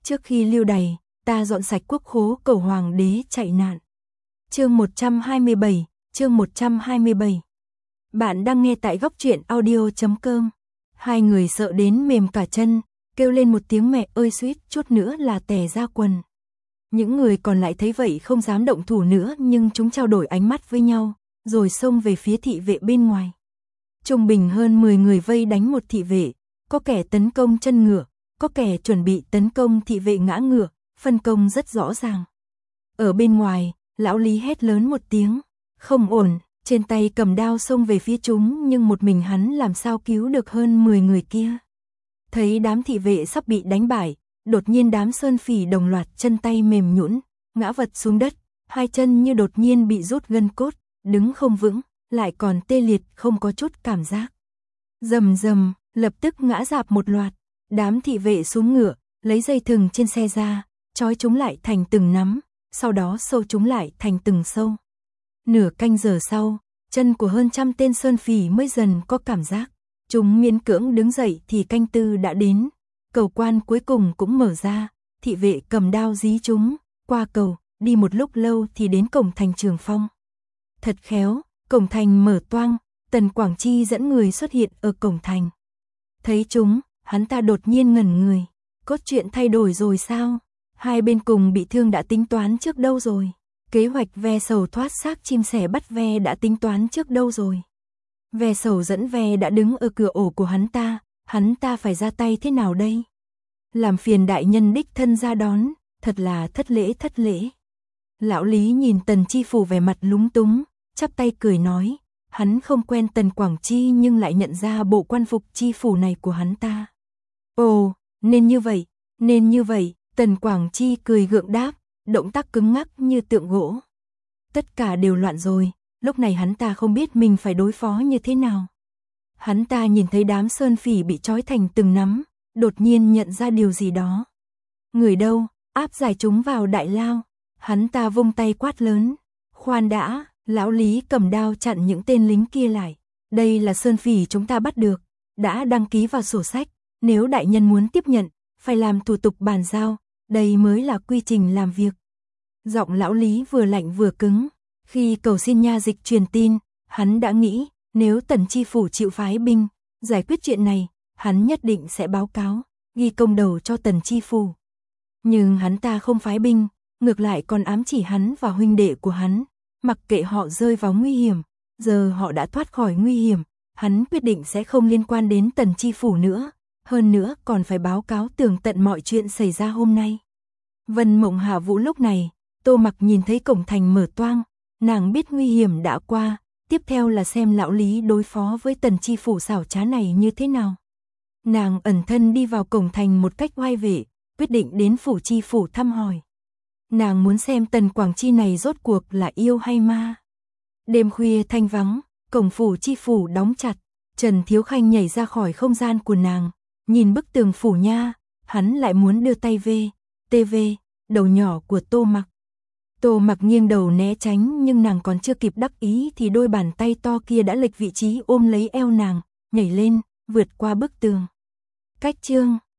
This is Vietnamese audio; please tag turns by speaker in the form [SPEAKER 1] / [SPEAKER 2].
[SPEAKER 1] Trước khi lưu đày, ta dọn sạch quốc khố cầu hoàng đế chạy nạn. Chương 127, chương 127. Bạn đang nghe tại góc truyện audio.com. Hai người sợ đến mềm cả chân, kêu lên một tiếng mẹ ơi suýt chút nữa là tè ra quần. Những người còn lại thấy vậy không dám động thủ nữa, nhưng chúng trao đổi ánh mắt với nhau, rồi xông về phía thị vệ bên ngoài. Trung bình hơn 10 người vây đánh một thị vệ, có kẻ tấn công chân ngựa, có kẻ chuẩn bị tấn công thị vệ ngã ngựa, phân công rất rõ ràng. Ở bên ngoài, lão Lý hét lớn một tiếng, không ổn, trên tay cầm đao xông về phía chúng, nhưng một mình hắn làm sao cứu được hơn 10 người kia. Thấy đám thị vệ sắp bị đánh bại, đột nhiên đám sơn phỉ đồng loạt chân tay mềm nhũn, ngã vật xuống đất, hai chân như đột nhiên bị rút gân cốt, đứng không vững, lại còn tê liệt không có chút cảm giác. Rầm rầm, lập tức ngã rạp một loạt, đám thị vệ xuống ngựa, lấy dây thừng trên xe ra, trói chúng lại thành từng nắm, sau đó sâu chúng lại thành từng sâu. Nửa canh giờ sau, chân của hơn 100 tên sơn phỉ mới dần có cảm giác. Chúng miễn cưỡng đứng dậy thì canh tư đã đến. Cầu quan cuối cùng cũng mở ra, thị vệ cầm đao dí chúng, qua cầu, đi một lúc lâu thì đến cổng thành Trường Phong. Thật khéo, cổng thành mở toang, Tần Quảng Chi dẫn người xuất hiện ở cổng thành. Thấy chúng, hắn ta đột nhiên ngẩn người. Cốt truyện thay đổi rồi sao? Hai bên cùng bị thương đã tính toán trước đâu rồi? Kế hoạch ve sầu thoát xác chim sẻ bắt ve đã tính toán trước đâu rồi? Ve sầu dẫn ve đã đứng ở cửa ổ của hắn ta phải ra tay thế nào đây? Làm phiền đại nhân đích thân ra đón, thật là thất lễ. Lão Lý nhìn Tần Chi Phủ vẻ mặt lúng túng, chắp tay cười nói, hắn không quen Tần Quảng Chi nhưng lại nhận ra bộ quan phục chi phủ này của hắn ta. Ồ, nên như vậy, Tần Quảng Chi cười gượng đáp, động tác cứng ngắc như tượng gỗ. Tất cả đều loạn rồi, lúc này hắn ta không biết mình phải đối phó như thế nào. Hắn ta nhìn thấy đám sơn phỉ bị trói thành từng nắm, đột nhiên nhận ra điều gì đó. Người đâu, áp giải chúng vào đại lao. Hắn ta vung tay quát lớn. Khoan đã, lão Lý cầm đao chặn những tên lính kia lại. Đây là sơn phỉ chúng ta bắt được, đã đăng ký vào sổ sách. Nếu đại nhân muốn tiếp nhận, phải làm thủ tục bàn giao, đây mới là quy trình làm việc. Giọng lão Lý vừa lạnh vừa cứng. Khi cầu xin nha dịch truyền tin, hắn đã nghĩ, nếu Tần Chi Phủ chịu phái binh, giải quyết chuyện này, hắn nhất định sẽ báo cáo, ghi công đầu cho Tần Chi Phủ. Nhưng hắn ta không phái binh, ngược lại còn ám chỉ hắn và huynh đệ của hắn, mặc kệ họ rơi vào nguy hiểm, giờ họ đã thoát khỏi nguy hiểm, hắn quyết định sẽ không liên quan đến Tần Chi Phủ nữa, hơn nữa còn phải báo cáo tường tận mọi chuyện xảy ra hôm nay. Vân Mộng Hạ Vũ lúc này, Tô Mặc nhìn thấy cổng thành mở toang, nàng biết nguy hiểm đã qua, tiếp theo là xem lão Lý đối phó với Tần Chi Phủ xảo trá này như thế nào. Nàng ẩn thân đi vào cổng thành một cách oai vệ, quyết định đến phủ chi phủ thăm hỏi. Nàng muốn xem Tần Quảng Chi này rốt cuộc là yêu hay ma. Đêm khuya thanh vắng, cổng phủ chi phủ đóng chặt, Trần Thiếu Khanh nhảy ra khỏi không gian của nàng, nhìn bức tường phủ nha, hắn lại muốn đưa tay về, đầu nhỏ của Tô Mặc. Tô Mặc nghiêng đầu né tránh, nhưng nàng còn chưa kịp đắc ý thì đôi bàn tay to kia đã lệch vị trí ôm lấy eo nàng, nhảy lên, vượt qua bức tường. Cách chương